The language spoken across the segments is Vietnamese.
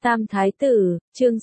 Tam Thái Tử, chương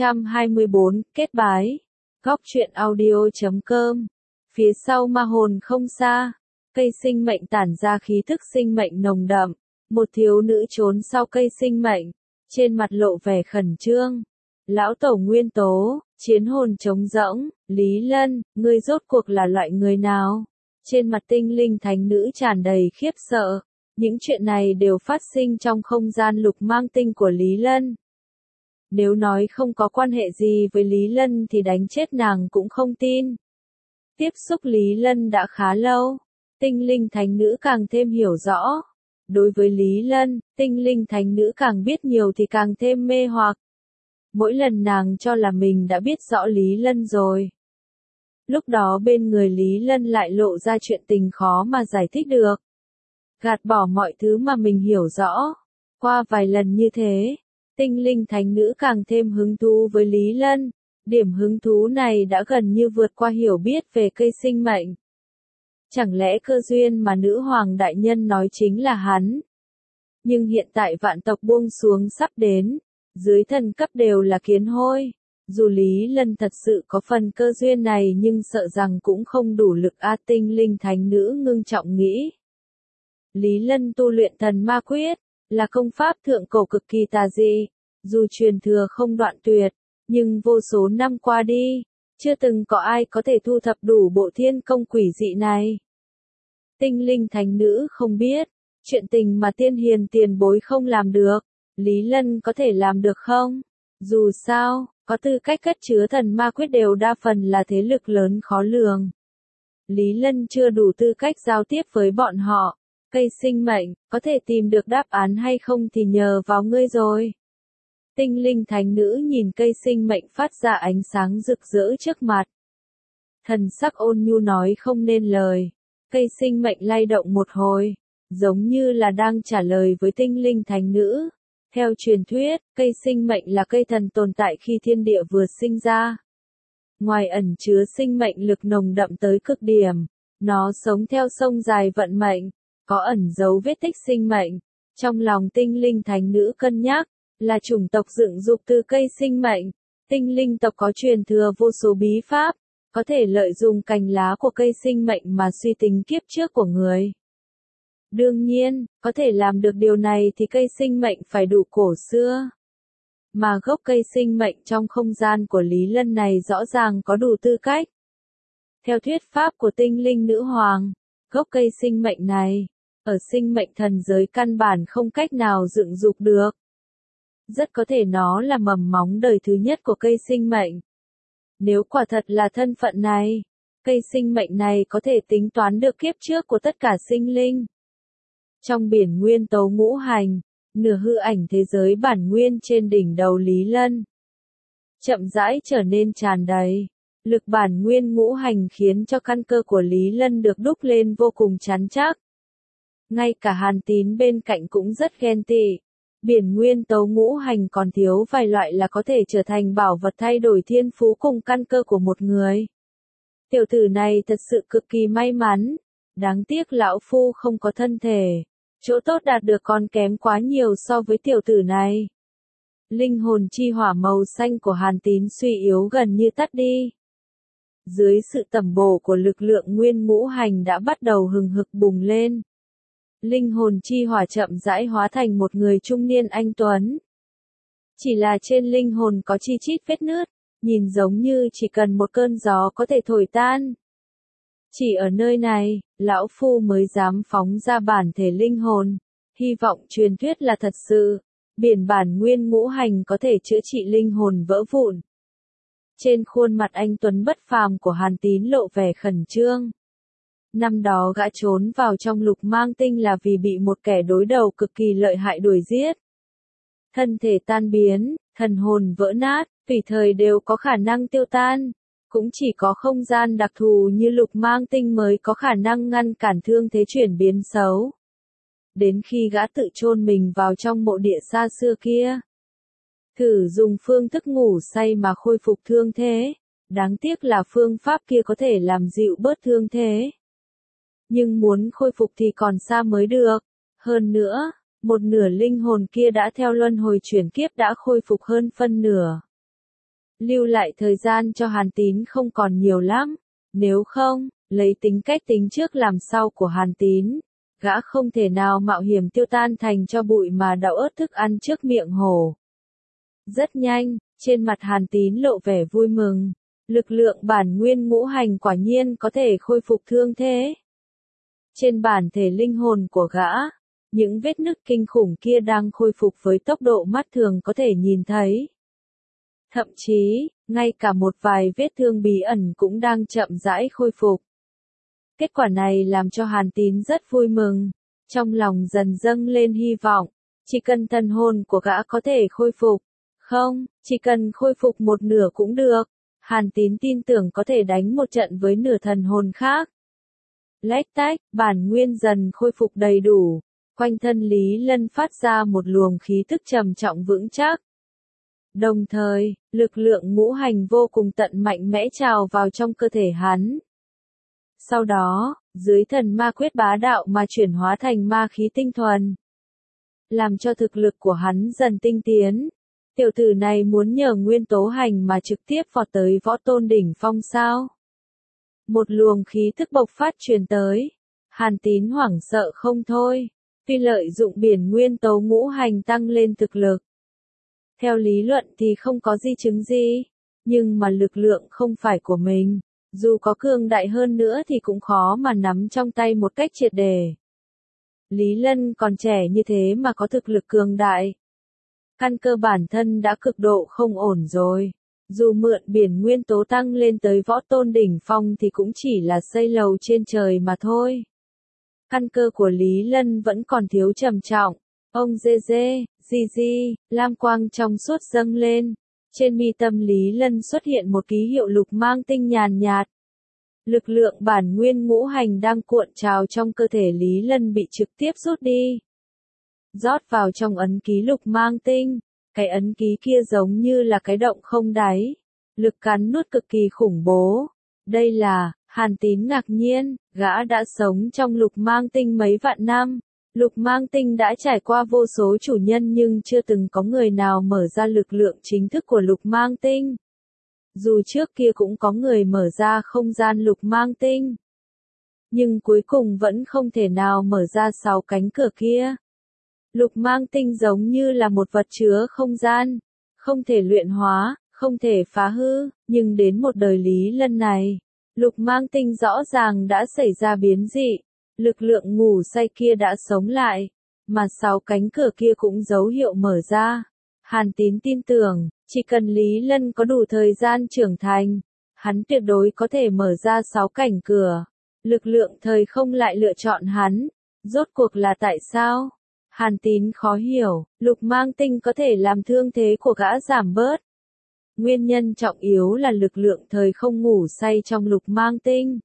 624, kết bái. Góc truyện audio.com. Phía sau ma hồn không xa, cây sinh mệnh tản ra khí thức sinh mệnh nồng đậm. Một thiếu nữ trốn sau cây sinh mệnh, trên mặt lộ vẻ khẩn trương. Lão tổ Nguyên Tố, chiến hồn trống rỗng, Lý Lân, ngươi rốt cuộc là loại người nào? Trên mặt tinh linh thánh nữ tràn đầy khiếp sợ. Những chuyện này đều phát sinh trong không gian lục mang tinh của Lý Lân. Nếu nói không có quan hệ gì với Lý Lân thì đánh chết nàng cũng không tin. Tiếp xúc Lý Lân đã khá lâu, tinh linh thánh nữ càng thêm hiểu rõ. Đối với Lý Lân, tinh linh thánh nữ càng biết nhiều thì càng thêm mê hoặc. Mỗi lần nàng cho là mình đã biết rõ Lý Lân rồi. Lúc đó bên người Lý Lân lại lộ ra chuyện tình khó mà giải thích được. Gạt bỏ mọi thứ mà mình hiểu rõ. Qua vài lần như thế, tinh linh thánh nữ càng thêm hứng thú với Lý Lân. Điểm hứng thú này đã gần như vượt qua hiểu biết về cây sinh mệnh. Chẳng lẽ cơ duyên mà nữ hoàng đại nhân nói chính là hắn? Nhưng hiện tại vạn tộc buông xuống sắp đến, dưới thần cấp đều là kiến hôi. Dù Lý Lân thật sự có phần cơ duyên này nhưng sợ rằng cũng không đủ lực tinh linh thánh nữ ngưng trọng nghĩ. Lý Lân tu luyện thần ma quyết, là công pháp thượng cổ cực kỳ tà dị, dù truyền thừa không đoạn tuyệt, nhưng vô số năm qua đi, chưa từng có ai có thể thu thập đủ bộ thiên công quỷ dị này. Tinh linh thánh nữ không biết, chuyện tình mà tiên hiền tiền bối không làm được, Lý Lân có thể làm được không? Dù sao, có tư cách cất chứa thần ma quyết đều đa phần là thế lực lớn khó lường. Lý Lân chưa đủ tư cách giao tiếp với bọn họ. Cây sinh mệnh, có thể tìm được đáp án hay không thì nhờ vào ngươi rồi. Tinh linh thánh nữ nhìn cây sinh mệnh phát ra ánh sáng rực rỡ trước mặt. Thần sắc ôn nhu nói không nên lời. Cây sinh mệnh lay động một hồi, giống như là đang trả lời với tinh linh thánh nữ. Theo truyền thuyết, cây sinh mệnh là cây thần tồn tại khi thiên địa vừa sinh ra. Ngoài ẩn chứa sinh mệnh lực nồng đậm tới cực điểm, nó sống theo sông dài vận mệnh. Có ẩn dấu vết tích sinh mệnh. Trong lòng tinh linh thánh nữ cân nhắc, là chủng tộc dựng dục từ cây sinh mệnh. Tinh linh tộc có truyền thừa vô số bí pháp, có thể lợi dụng cành lá của cây sinh mệnh mà suy tính kiếp trước của người. Đương nhiên, có thể làm được điều này thì cây sinh mệnh phải đủ cổ xưa. Mà gốc cây sinh mệnh trong không gian của Lý Lân này rõ ràng có đủ tư cách. Theo thuyết pháp của tinh linh nữ hoàng, gốc cây sinh mệnh này, ở sinh mệnh thần giới căn bản không cách nào dựng dục được. Rất có thể nó là mầm móng đời thứ nhất của cây sinh mệnh. Nếu quả thật là thân phận này, cây sinh mệnh này có thể tính toán được kiếp trước của tất cả sinh linh. Trong biển nguyên tố ngũ hành, nửa hư ảnh thế giới bản nguyên trên đỉnh đầu Lý Lân chậm rãi trở nên tràn đầy. Lực bản nguyên ngũ hành khiến cho căn cơ của Lý Lân được đúc lên vô cùng rắn chắc. Ngay cả Hàn Tín bên cạnh cũng rất ghen tị. Biển nguyên tố ngũ hành còn thiếu vài loại là có thể trở thành bảo vật thay đổi thiên phú cùng căn cơ của một người. Tiểu tử này thật sự cực kỳ may mắn. Đáng tiếc lão phu không có thân thể. Chỗ tốt đạt được còn kém quá nhiều so với tiểu tử này. Linh hồn chi hỏa màu xanh của Hàn Tín suy yếu gần như tắt đi. Dưới sự tẩm bổ của lực lượng nguyên ngũ hành đã bắt đầu hừng hực bùng lên. Linh hồn chi hỏa chậm rãi hóa thành một người trung niên anh tuấn. Chỉ là trên linh hồn có chi chít vết nứt, nhìn giống như chỉ cần một cơn gió có thể thổi tan. Chỉ ở nơi này, lão phu mới dám phóng ra bản thể linh hồn, hy vọng truyền thuyết là thật sự, biển bản nguyên ngũ hành có thể chữa trị linh hồn vỡ vụn. Trên khuôn mặt anh tuấn bất phàm của Hàn Tín lộ vẻ khẩn trương. Năm đó gã trốn vào trong lục mang tinh là vì bị một kẻ đối đầu cực kỳ lợi hại đuổi giết. Thân thể tan biến, thần hồn vỡ nát, tùy thời đều có khả năng tiêu tan. Cũng chỉ có không gian đặc thù như lục mang tinh mới có khả năng ngăn cản thương thế chuyển biến xấu. Đến khi gã tự chôn mình vào trong mộ địa xa xưa kia. Thử dùng phương thức ngủ say mà khôi phục thương thế. Đáng tiếc là phương pháp kia có thể làm dịu bớt thương thế. Nhưng muốn khôi phục thì còn xa mới được. Hơn nữa, một nửa linh hồn kia đã theo luân hồi chuyển kiếp đã khôi phục hơn phân nửa. Lưu lại thời gian cho Hàn Tín không còn nhiều lắm, nếu không, lấy tính cách tính trước làm sau của Hàn Tín, gã không thể nào mạo hiểm tiêu tan thành cho bụi mà đậu ớt thức ăn trước miệng hổ. Rất nhanh, trên mặt Hàn Tín lộ vẻ vui mừng, lực lượng bản nguyên ngũ hành quả nhiên có thể khôi phục thương thế. Trên bản thể linh hồn của gã, những vết nứt kinh khủng kia đang khôi phục với tốc độ mắt thường có thể nhìn thấy. Thậm chí, ngay cả một vài vết thương bí ẩn cũng đang chậm rãi khôi phục. Kết quả này làm cho Hàn Tín rất vui mừng, trong lòng dần dâng lên hy vọng, chỉ cần thần hồn của gã có thể khôi phục. Không, chỉ cần khôi phục một nửa cũng được, Hàn Tín tin tưởng có thể đánh một trận với nửa thần hồn khác. Lách tách, bản nguyên dần khôi phục đầy đủ, quanh thân Lý Lân phát ra một luồng khí tức trầm trọng vững chắc. Đồng thời, lực lượng ngũ hành vô cùng tận mạnh mẽ trào vào trong cơ thể hắn. Sau đó, dưới thần ma quyết bá đạo mà chuyển hóa thành ma khí tinh thuần, làm cho thực lực của hắn dần tinh tiến. Tiểu tử này muốn nhờ nguyên tố hành mà trực tiếp vọt tới võ tôn đỉnh phong sao? Một luồng khí thức bộc phát truyền tới. Hàn Tín hoảng sợ không thôi. Tuy lợi dụng biển nguyên tố ngũ hành tăng lên thực lực. Theo lý luận thì không có di chứng gì. Nhưng mà lực lượng không phải của mình. Dù có cường đại hơn nữa thì cũng khó mà nắm trong tay một cách triệt để. Lý Lân còn trẻ như thế mà có thực lực cường đại. Căn cơ bản thân đã cực độ không ổn rồi. Dù mượn biển nguyên tố tăng lên tới võ tôn đỉnh phong thì cũng chỉ là xây lầu trên trời mà thôi. Căn cơ của Lý Lân vẫn còn thiếu trầm trọng. Ông di, lam quang trong suốt dâng lên. Trên mi tâm Lý Lân xuất hiện một ký hiệu lục mang tinh nhàn nhạt. Lực lượng bản nguyên ngũ hành đang cuộn trào trong cơ thể Lý Lân bị trực tiếp rút đi. Rót vào trong ấn ký lục mang tinh, cái ấn ký kia giống như là cái động không đáy, lực cắn nuốt cực kỳ khủng bố. Đây là, Hàn Tín ngạc nhiên, gã đã sống trong lục mang tinh mấy vạn năm, lục mang tinh đã trải qua vô số chủ nhân nhưng chưa từng có người nào mở ra lực lượng chính thức của lục mang tinh. Dù trước kia cũng có người mở ra không gian lục mang tinh, nhưng cuối cùng vẫn không thể nào mở ra 6 cánh cửa kia. Lục mang tinh giống như là một vật chứa không gian, không thể luyện hóa, không thể phá hư, nhưng đến một đời Lý Lân này, lục mang tinh rõ ràng đã xảy ra biến dị, lực lượng ngủ say kia đã sống lại, mà 6 cánh cửa kia cũng dấu hiệu mở ra. Hàn Tín tin tưởng, chỉ cần Lý Lân có đủ thời gian trưởng thành, hắn tuyệt đối có thể mở ra 6 cảnh cửa. Lực lượng thời không lại lựa chọn hắn, rốt cuộc là tại sao? Hàn Tín khó hiểu, lục mang tinh có thể làm thương thế của gã giảm bớt. Nguyên nhân trọng yếu là lực lượng thời không ngủ say trong lục mang tinh.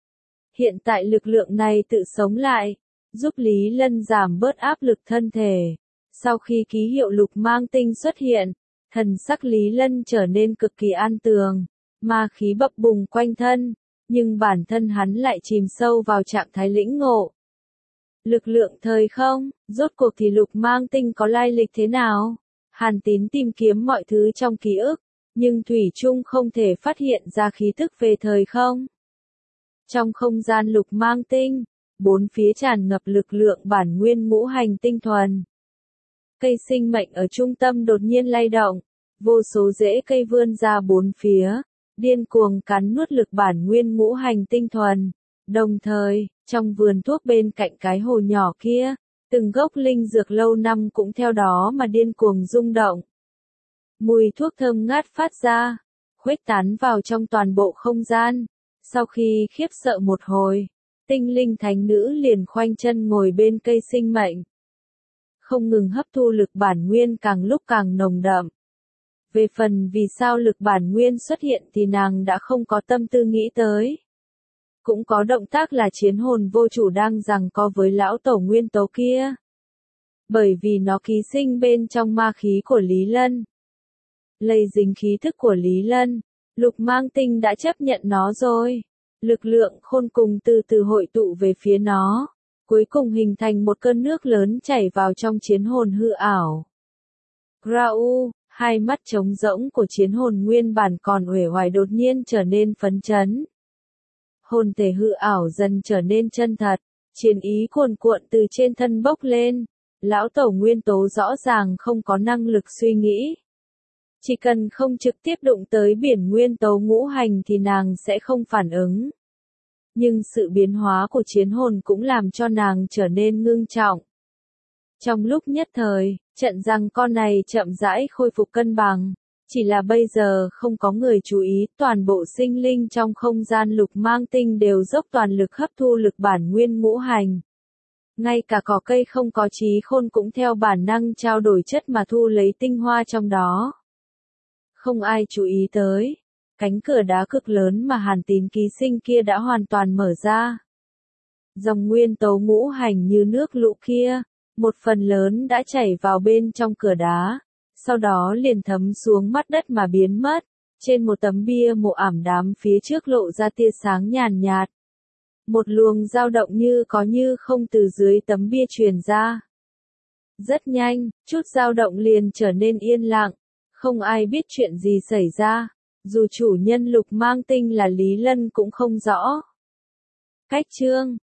Hiện tại lực lượng này tự sống lại, giúp Lý Lân giảm bớt áp lực thân thể. Sau khi ký hiệu lục mang tinh xuất hiện, thần sắc Lý Lân trở nên cực kỳ an tường, ma khí bập bùng quanh thân, nhưng bản thân hắn lại chìm sâu vào trạng thái lĩnh ngộ. Lực lượng thời không, rốt cuộc thì lục mang tinh có lai lịch thế nào? Hàn Tín tìm kiếm mọi thứ trong ký ức, nhưng thủy chung không thể phát hiện ra khí thức về thời không. Trong không gian lục mang tinh, bốn phía tràn ngập lực lượng bản nguyên ngũ hành tinh thuần. Cây sinh mệnh ở trung tâm đột nhiên lay động, vô số rễ cây vươn ra bốn phía, điên cuồng cắn nuốt lực bản nguyên ngũ hành tinh thuần. Đồng thời, trong vườn thuốc bên cạnh cái hồ nhỏ kia, từng gốc linh dược lâu năm cũng theo đó mà điên cuồng rung động. Mùi thuốc thơm ngát phát ra, khuếch tán vào trong toàn bộ không gian. Sau khi khiếp sợ một hồi, tinh linh thánh nữ liền khoanh chân ngồi bên cây sinh mệnh, không ngừng hấp thu lực bản nguyên càng lúc càng nồng đậm. Về phần vì sao lực bản nguyên xuất hiện thì nàng đã không có tâm tư nghĩ tới. Cũng có động tác là chiến hồn vô chủ đang giằng co với lão tổ nguyên tố kia. Bởi vì nó ký sinh bên trong ma khí của Lý Lân. Lây dính khí thức của Lý Lân, lục mang tinh đã chấp nhận nó rồi. Lực lượng khôn cùng từ từ hội tụ về phía nó. cuối cùng hình thành một cơn nước lớn chảy vào trong chiến hồn hư ảo. Grau, hai mắt trống rỗng của chiến hồn nguyên bản còn uể oải đột nhiên trở nên phấn chấn. Hồn thể hư ảo dần trở nên chân thật, chiến ý cuồn cuộn từ trên thân bốc lên. Lão tổ nguyên tố rõ ràng không có năng lực suy nghĩ. Chỉ cần không trực tiếp đụng tới biển nguyên tố ngũ hành thì nàng sẽ không phản ứng. Nhưng sự biến hóa của chiến hồn cũng làm cho nàng trở nên ngưng trọng. Trong lúc nhất thời, trận giằng co này chậm rãi khôi phục cân bằng. Chỉ là bây giờ không có người chú ý, toàn bộ sinh linh trong không gian lục mang tinh đều dốc toàn lực hấp thu lực bản nguyên ngũ hành. Ngay cả cỏ cây không có trí khôn cũng theo bản năng trao đổi chất mà thu lấy tinh hoa trong đó. Không ai chú ý tới. Cánh cửa đá cực lớn mà Hàn Tín ký sinh kia đã hoàn toàn mở ra. Dòng nguyên tố ngũ hành như nước lũ kia, một phần lớn đã chảy vào bên trong cửa đá, sau đó liền thấm xuống mặt đất mà biến mất. Trên một tấm bia mộ ảm đạm phía trước lộ ra tia sáng nhàn nhạt. Một luồng dao động như có như không từ dưới tấm bia truyền ra. Rất nhanh, chút dao động liền trở nên yên lặng, không ai biết chuyện gì xảy ra. Dù chủ nhân lục mang tinh là Lý Lân cũng không rõ. Cách chương